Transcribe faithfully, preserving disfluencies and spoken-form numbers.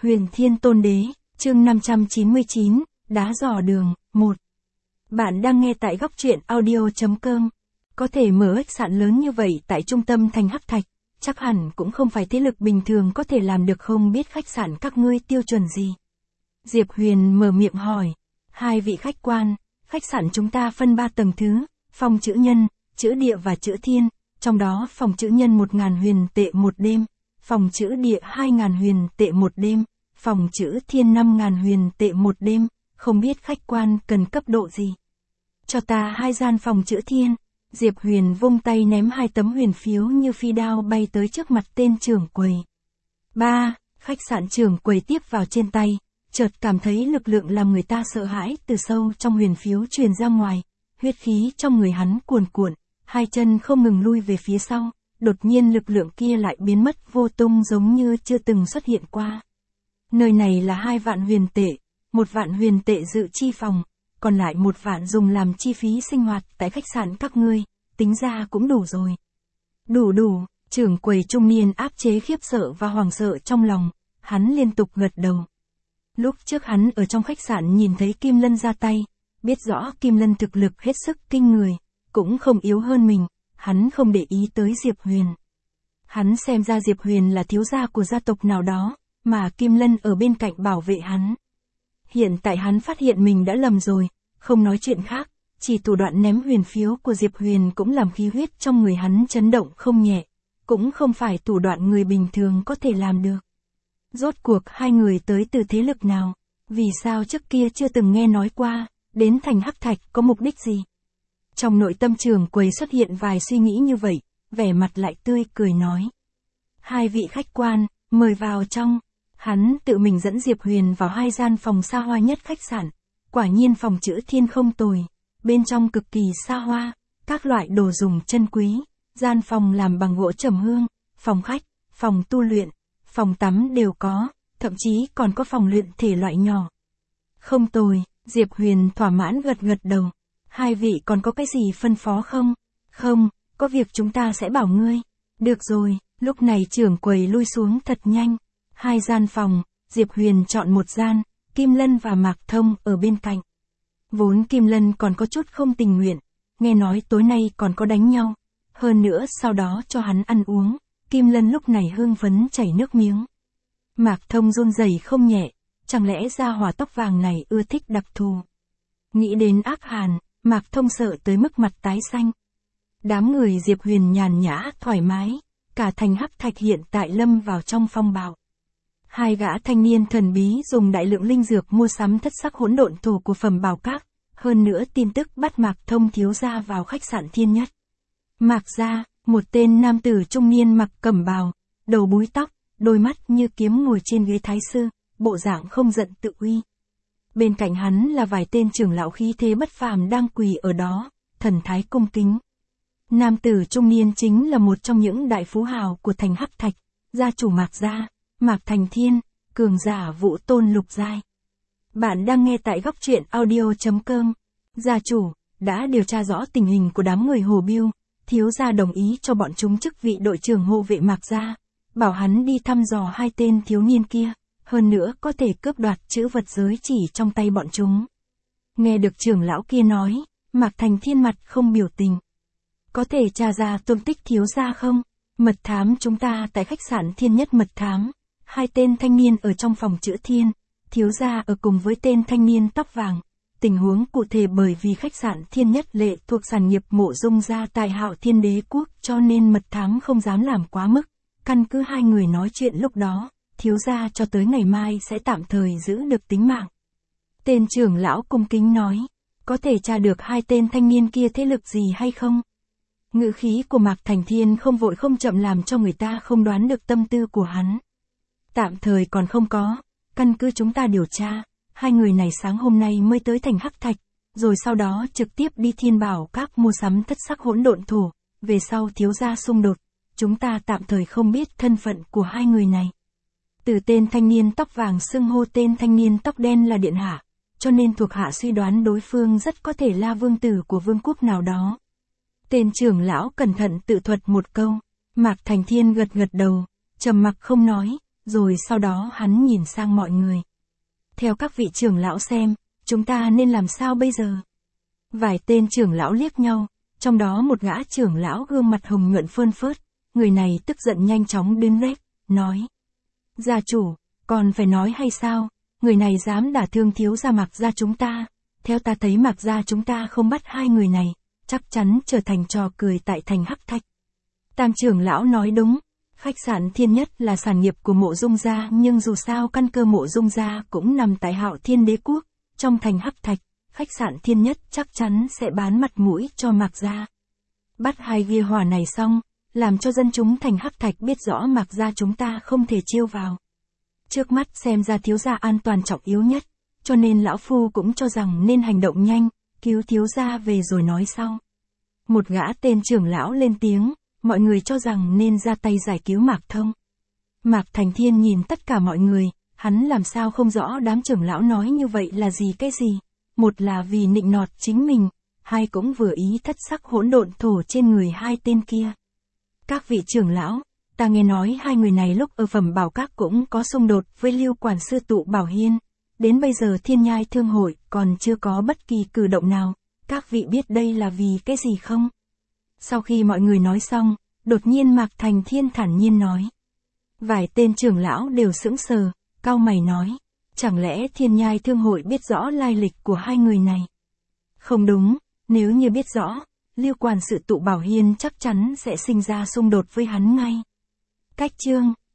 Huyền Thiên Tôn Đế, chương năm trăm chín mươi chín, Đá dò đường, một. Bạn đang nghe tại góc truyện audio chấm com. Có thể mở khách sạn lớn như vậy tại trung tâm thành Hắc Thạch, chắc hẳn cũng không phải thế lực bình thường có thể làm được, không biết khách sạn các ngươi tiêu chuẩn gì. Diệp Huyền mở miệng hỏi, hai vị khách quan, khách sạn chúng ta phân ba tầng thứ, phòng chữ nhân, chữ địa và chữ thiên, trong đó phòng chữ nhân một ngàn huyền tệ một đêm, phòng chữ địa hai ngàn huyền tệ một đêm, phòng chữ thiên năm ngàn huyền tệ một đêm, không biết khách quan cần cấp độ gì. Cho ta hai gian phòng chữ thiên. Diệp Huyền vung tay ném hai tấm huyền phiếu như phi đao bay tới trước mặt tên trưởng quầy. Ba, khách sạn trưởng quầy tiếp vào trên tay, chợt cảm thấy lực lượng làm người ta sợ hãi từ sâu trong huyền phiếu truyền ra ngoài, huyết khí trong người hắn cuồn cuộn, hai chân không ngừng lui về phía sau, đột nhiên lực lượng kia lại biến mất vô tung giống như chưa từng xuất hiện qua. Nơi này là hai vạn huyền tệ, một vạn huyền tệ dự chi phòng, còn lại một vạn dùng làm chi phí sinh hoạt tại khách sạn các ngươi, tính ra cũng đủ rồi. Đủ đủ, trưởng quầy trung niên áp chế khiếp sợ và hoảng sợ trong lòng, hắn liên tục gật đầu. Lúc trước hắn ở trong khách sạn nhìn thấy Kim Lân ra tay, biết rõ Kim Lân thực lực hết sức kinh người, cũng không yếu hơn mình, hắn không để ý tới Diệp Huyền. Hắn xem ra Diệp Huyền là thiếu gia của gia tộc nào đó, mà Kim Lân ở bên cạnh bảo vệ hắn. Hiện tại hắn phát hiện mình đã lầm rồi, không nói chuyện khác, chỉ thủ đoạn ném huyền phiếu của Diệp Huyền cũng làm khí huyết trong người hắn chấn động không nhẹ, cũng không phải thủ đoạn người bình thường có thể làm được. Rốt cuộc hai người tới từ thế lực nào, vì sao trước kia chưa từng nghe nói qua, đến thành Hắc Thạch có mục đích gì? Trong nội tâm trưởng quầy xuất hiện vài suy nghĩ như vậy, vẻ mặt lại tươi cười nói. Hai vị khách quan, mời vào trong. Hắn tự mình dẫn Diệp Huyền vào hai gian phòng xa hoa nhất khách sạn, quả nhiên phòng chữ thiên không tồi, bên trong cực kỳ xa hoa, các loại đồ dùng chân quý, gian phòng làm bằng gỗ trầm hương, phòng khách, phòng tu luyện, phòng tắm đều có, thậm chí còn có phòng luyện thể loại nhỏ. Không tồi, Diệp Huyền thỏa mãn gật gật đầu. Hai vị còn có cái gì phân phó không? Không, có việc chúng ta sẽ bảo ngươi. Được rồi, lúc này trưởng quầy lui xuống thật nhanh. Hai gian phòng, Diệp Huyền chọn một gian, Kim Lân và Mạc Thông ở bên cạnh. Vốn Kim Lân còn có chút không tình nguyện, nghe nói tối nay còn có đánh nhau. Hơn nữa sau đó cho hắn ăn uống, Kim Lân lúc này hưng phấn chảy nước miếng. Mạc Thông run rẩy không nhẹ, chẳng lẽ gia hỏa tóc vàng này ưa thích đặc thù. Nghĩ đến ác hàn, Mạc Thông sợ tới mức mặt tái xanh. Đám người Diệp Huyền nhàn nhã, thoải mái, cả thành Hắc Thạch hiện tại lâm vào trong phong bạo. Hai gã thanh niên thần bí dùng đại lượng linh dược mua sắm thất sắc hỗn độn thổ của Phẩm Bảo Các, hơn nữa tin tức bắt Mạc Thông thiếu gia vào khách sạn Thiên Nhất. Mạc gia, một tên nam tử trung niên mặc cẩm bào, đầu búi tóc, đôi mắt như kiếm ngồi trên ghế thái sư, bộ dạng không giận tự uy. Bên cạnh hắn là vài tên trưởng lão khí thế bất phàm đang quỳ ở đó, thần thái cung kính. Nam tử trung niên chính là một trong những đại phú hào của thành Hắc Thạch, gia chủ Mạc gia, Mạc Thành Thiên, cường giả Vũ Tôn lục giai. Bạn đang nghe tại góc truyện audio chấm com. Gia chủ đã điều tra rõ tình hình của đám người Hồ Biêu, thiếu gia đồng ý cho bọn chúng chức vị đội trưởng hộ vệ Mạc gia, bảo hắn đi thăm dò hai tên thiếu niên kia, hơn nữa có thể cướp đoạt chữ vật giới chỉ trong tay bọn chúng. Nghe được trưởng lão kia nói, Mạc Thành Thiên mặt không biểu tình. Có thể tra ra tung tích thiếu gia không? Mật thám chúng ta tại khách sạn Thiên Nhất mật thám, hai tên thanh niên ở trong phòng chữ thiên, thiếu gia ở cùng với tên thanh niên tóc vàng. Tình huống cụ thể bởi vì khách sạn Thiên Nhất lệ thuộc sản nghiệp Mộ Dung gia tại Hạo Thiên Đế quốc cho nên mật thám không dám làm quá mức. Căn cứ hai người nói chuyện lúc đó, thiếu gia cho tới ngày mai sẽ tạm thời giữ được tính mạng. Tên trưởng lão cung kính nói, có thể tra được hai tên thanh niên kia thế lực gì hay không? Ngữ khí của Mạc Thành Thiên không vội không chậm làm cho người ta không đoán được tâm tư của hắn. Tạm thời còn không có, căn cứ chúng ta điều tra, hai người này sáng hôm nay mới tới thành Hắc Thạch, rồi sau đó trực tiếp đi Thiên Bảo Các mua sắm thất sắc hỗn độn thổ, về sau thiếu gia xung đột, chúng ta tạm thời không biết thân phận của hai người này. Từ tên thanh niên tóc vàng xưng hô tên thanh niên tóc đen là điện hạ, cho nên thuộc hạ suy đoán đối phương rất có thể là vương tử của vương quốc nào đó. Tên trưởng lão cẩn thận tự thuật một câu, Mạc Thành Thiên gật gật đầu, trầm mặc không nói, rồi sau đó hắn nhìn sang mọi người. Theo các vị trưởng lão xem, chúng ta nên làm sao bây giờ? Vài tên trưởng lão liếc nhau, trong đó một gã trưởng lão gương mặt hồng nhuận phơn phớt, người này tức giận nhanh chóng đến rét, nói. Gia chủ, còn phải nói hay sao, người này dám đả thương thiếu gia Mạc gia chúng ta, theo ta thấy Mạc gia chúng ta không bắt hai người này, chắc chắn trở thành trò cười tại thành Hắc Thạch. Tam trưởng lão nói đúng, khách sạn Thiên Nhất là sản nghiệp của Mộ Dung gia, nhưng dù sao căn cơ Mộ Dung gia cũng nằm tại Hạo Thiên Đế quốc, trong thành Hắc Thạch, khách sạn Thiên Nhất chắc chắn sẽ bán mặt mũi cho Mạc gia. Bắt hai ghi hỏa này xong, làm cho dân chúng thành Hắc Thạch biết rõ Mạc gia chúng ta không thể chiêu vào. Trước mắt xem ra thiếu gia an toàn trọng yếu nhất, cho nên lão phu cũng cho rằng nên hành động nhanh, cứu thiếu gia về rồi nói sau. Một gã tên trưởng lão lên tiếng, mọi người cho rằng nên ra tay giải cứu Mạc Thông. Mạc Thành Thiên nhìn tất cả mọi người, hắn làm sao không rõ đám trưởng lão nói như vậy là gì cái gì. Một là vì nịnh nọt chính mình, hai cũng vừa ý thất sắc hỗn độn thổ trên người hai tên kia. Các vị trưởng lão, ta nghe nói hai người này lúc ở Phẩm Bảo Các cũng có xung đột với Lưu quản sư Tụ Bảo Hiên. Đến bây giờ Thiên Nhai Thương hội còn chưa có bất kỳ cử động nào, các vị biết đây là vì cái gì không? Sau khi mọi người nói xong, đột nhiên Mạc Thành Thiên thản nhiên nói. Vài tên trưởng lão đều sững sờ, cau mày nói, chẳng lẽ Thiên Nhai Thương hội biết rõ lai lịch của hai người này? Không đúng, nếu như biết rõ, Lưu quản sự Tụ Bảo Hiên chắc chắn sẽ sinh ra xung đột với hắn ngay. Cách chương